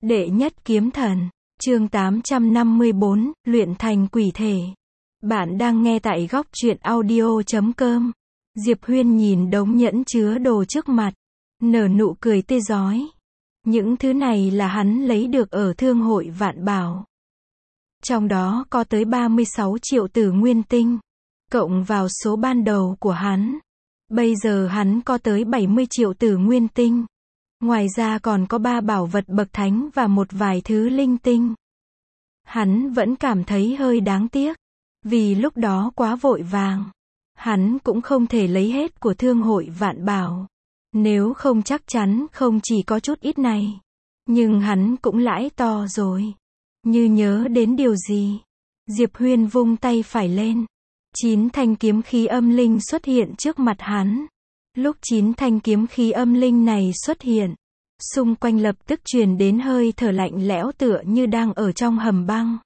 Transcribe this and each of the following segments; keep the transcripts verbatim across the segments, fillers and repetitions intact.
Đệ nhất kiếm thần, chương tám trăm năm mươi bốn, luyện thành quỷ thể. Bạn đang nghe tại góc truyện audio chấm com. Diệp Huyên nhìn đống nhẫn chứa đồ trước mặt, nở nụ cười tươi rói. Những thứ này là hắn lấy được ở thương hội Vạn Bảo. Trong đó có tới ba mươi sáu triệu tử nguyên tinh, cộng vào số ban đầu của hắn. Bây giờ hắn có tới bảy mươi triệu tử nguyên tinh. Ngoài ra còn có ba bảo vật bậc thánh và một vài thứ linh tinh. Hắn vẫn cảm thấy hơi đáng tiếc, vì lúc đó quá vội vàng. Hắn cũng không thể lấy hết của thương hội Vạn Bảo. Nếu không chắc chắn không chỉ có chút ít này. Nhưng hắn cũng lãi to rồi. Như nhớ đến điều gì, Diệp Huyên vung tay phải lên. Chín thanh kiếm khí âm linh xuất hiện trước mặt hắn. Lúc chín thanh kiếm khí âm linh này xuất hiện, xung quanh lập tức truyền đến hơi thở lạnh lẽo tựa như đang ở trong hầm băng.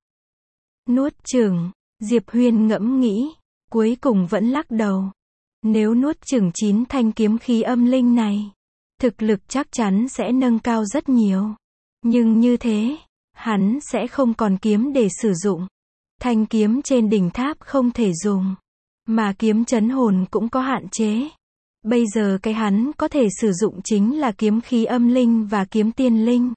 Nuốt chửng, Diệp Huyên ngẫm nghĩ, cuối cùng vẫn lắc đầu. Nếu nuốt chửng chín thanh kiếm khí âm linh này, thực lực chắc chắn sẽ nâng cao rất nhiều. Nhưng như thế, hắn sẽ không còn kiếm để sử dụng. Thanh kiếm trên đỉnh tháp không thể dùng, mà kiếm chấn hồn cũng có hạn chế. Bây giờ cái hắn có thể sử dụng chính là kiếm khí âm linh và kiếm tiên linh.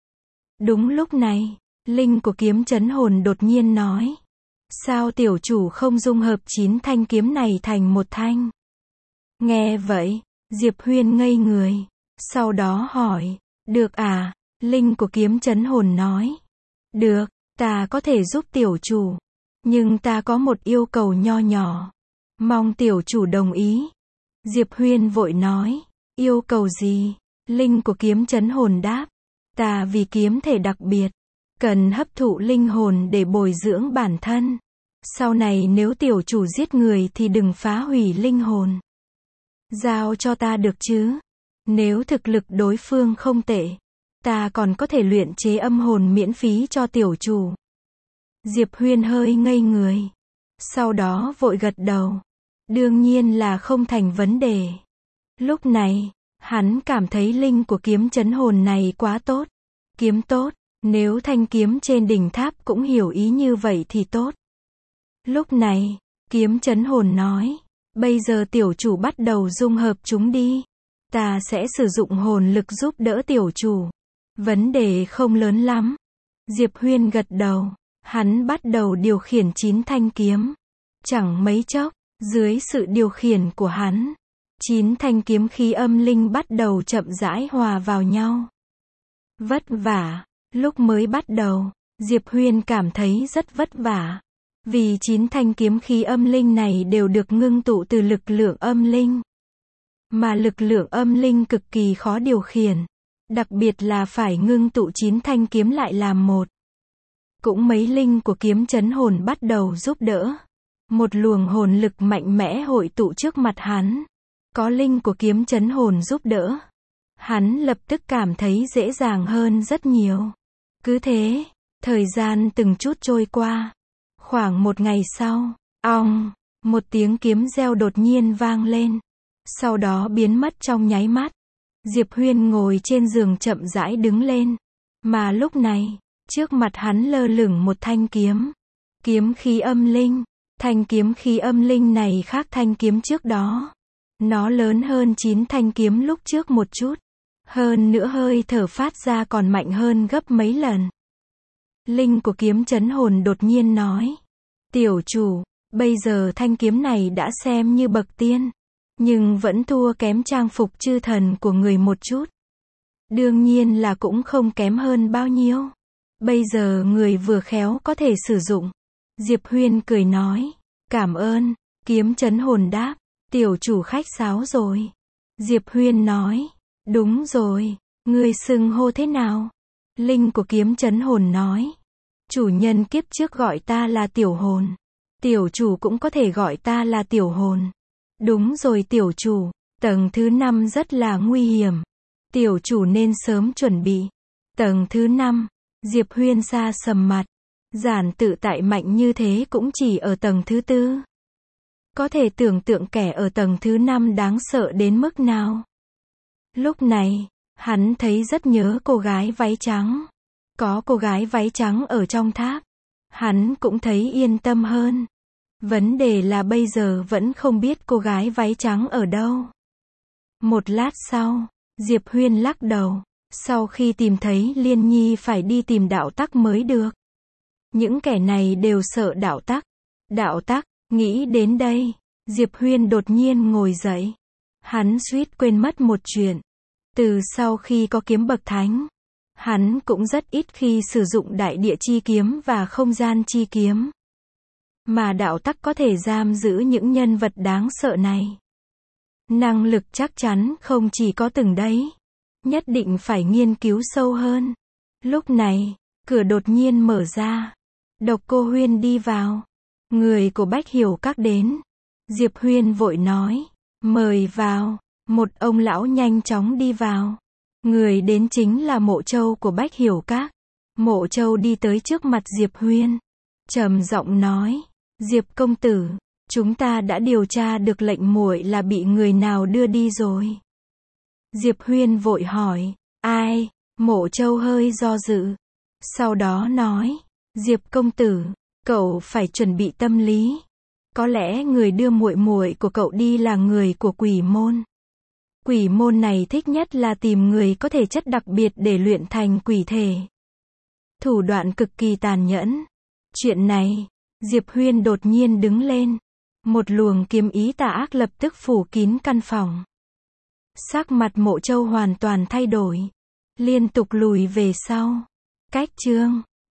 Đúng lúc này, linh của kiếm chấn hồn đột nhiên nói. Sao tiểu chủ không dung hợp chín thanh kiếm này thành một thanh? Nghe vậy, Diệp Huyên ngây người. Sau đó hỏi, được à? Linh của kiếm chấn hồn nói. Được, ta có thể giúp tiểu chủ. Nhưng ta có một yêu cầu nho nhỏ. Mong tiểu chủ đồng ý. Diệp Huyên vội nói, yêu cầu gì? Linh của kiếm chấn hồn đáp, ta vì kiếm thể đặc biệt, cần hấp thụ linh hồn để bồi dưỡng bản thân. Sau này nếu tiểu chủ giết người thì đừng phá hủy linh hồn. Giao cho ta được chứ? Nếu thực lực đối phương không tệ, ta còn có thể luyện chế âm hồn miễn phí cho tiểu chủ. Diệp Huyên hơi ngây người, sau đó vội gật đầu. Đương nhiên là không thành vấn đề. Lúc này, hắn cảm thấy linh của kiếm chấn hồn này quá tốt. Kiếm tốt, nếu thanh kiếm trên đỉnh tháp cũng hiểu ý như vậy thì tốt. Lúc này, kiếm chấn hồn nói, bây giờ tiểu chủ bắt đầu dung hợp chúng đi. Ta sẽ sử dụng hồn lực giúp đỡ tiểu chủ. Vấn đề không lớn lắm. Diệp Huyên gật đầu, hắn bắt đầu điều khiển chín thanh kiếm. Chẳng mấy chốc, dưới sự điều khiển của hắn, chín thanh kiếm khí âm linh bắt đầu chậm rãi hòa vào nhau. Vất vả, lúc mới bắt đầu, Diệp Huyên cảm thấy rất vất vả. Vì chín thanh kiếm khí âm linh này đều được ngưng tụ từ lực lượng âm linh. Mà lực lượng âm linh cực kỳ khó điều khiển. Đặc biệt là phải ngưng tụ chín thanh kiếm lại làm một. Cũng mấy linh của kiếm chấn hồn bắt đầu giúp đỡ. Một luồng hồn lực mạnh mẽ hội tụ trước mặt hắn. Có linh của kiếm chấn hồn giúp đỡ. Hắn lập tức cảm thấy dễ dàng hơn rất nhiều. Cứ thế, thời gian từng chút trôi qua. Khoảng một ngày sau, ong, một tiếng kiếm reo đột nhiên vang lên. Sau đó biến mất trong nháy mắt. Diệp Huyên ngồi trên giường chậm rãi đứng lên. Mà lúc này, trước mặt hắn lơ lửng một thanh kiếm. Kiếm khí âm linh. Thanh kiếm khí âm linh này khác thanh kiếm trước đó. Nó lớn hơn chín thanh kiếm lúc trước một chút. Hơn nữa hơi thở phát ra còn mạnh hơn gấp mấy lần. Linh của kiếm chấn hồn đột nhiên nói. Tiểu chủ, bây giờ thanh kiếm này đã xem như bậc tiên. Nhưng vẫn thua kém trang phục chư thần của người một chút. Đương nhiên là cũng không kém hơn bao nhiêu. Bây giờ người vừa khéo có thể sử dụng. Diệp Huyên cười nói, cảm ơn, kiếm chấn hồn đáp, tiểu chủ khách sáo rồi. Diệp Huyên nói, đúng rồi, ngươi xưng hô thế nào? Linh của kiếm chấn hồn nói, chủ nhân kiếp trước gọi ta là tiểu hồn. Tiểu chủ cũng có thể gọi ta là tiểu hồn. Đúng rồi tiểu chủ, tầng thứ năm rất là nguy hiểm. Tiểu chủ nên sớm chuẩn bị. Tầng thứ năm, Diệp Huyên sa sầm mặt. Giản tự tại mạnh như thế cũng chỉ ở tầng thứ tư. Có thể tưởng tượng kẻ ở tầng thứ năm đáng sợ đến mức nào. Lúc này, hắn thấy rất nhớ cô gái váy trắng. Có cô gái váy trắng ở trong tháp. Hắn cũng thấy yên tâm hơn. Vấn đề là bây giờ vẫn không biết cô gái váy trắng ở đâu. Một lát sau, Diệp Huyên lắc đầu. Sau khi tìm thấy Liên Nhi phải đi tìm đạo tắc mới được. Những kẻ này đều sợ đạo tắc. Đạo tắc, nghĩ đến đây, Diệp Huyên đột nhiên ngồi dậy. Hắn suýt quên mất một chuyện. Từ sau khi có kiếm bậc thánh, hắn cũng rất ít khi sử dụng đại địa chi kiếm và không gian chi kiếm. Mà đạo tắc có thể giam giữ những nhân vật đáng sợ này. Năng lực chắc chắn không chỉ có từng đấy. Nhất định phải nghiên cứu sâu hơn. Lúc này, cửa đột nhiên mở ra. Độc Cô Huyên đi vào. Người của Bách Hiểu Các đến. Diệp Huyên vội nói, mời vào. Một ông lão nhanh chóng đi vào. Người đến chính là Mộ Châu của Bách Hiểu Các. Mộ Châu đi tới trước mặt Diệp Huyên. Trầm giọng nói, Diệp công tử, chúng ta đã điều tra được lệnh muội là bị người nào đưa đi rồi. Diệp Huyên vội hỏi, ai? Mộ Châu hơi do dự. Sau đó nói, Diệp công tử, cậu phải chuẩn bị tâm lý. Có lẽ người đưa muội muội của cậu đi là người của Quỷ môn. Quỷ môn này thích nhất là tìm người có thể chất đặc biệt để luyện thành quỷ thể. Thủ đoạn cực kỳ tàn nhẫn. Chuyện này, Diệp Huyên đột nhiên đứng lên. Một luồng kiếm ý tà ác lập tức phủ kín căn phòng. Sắc mặt Mộ Châu hoàn toàn thay đổi. Liên tục lùi về sau. Cách chương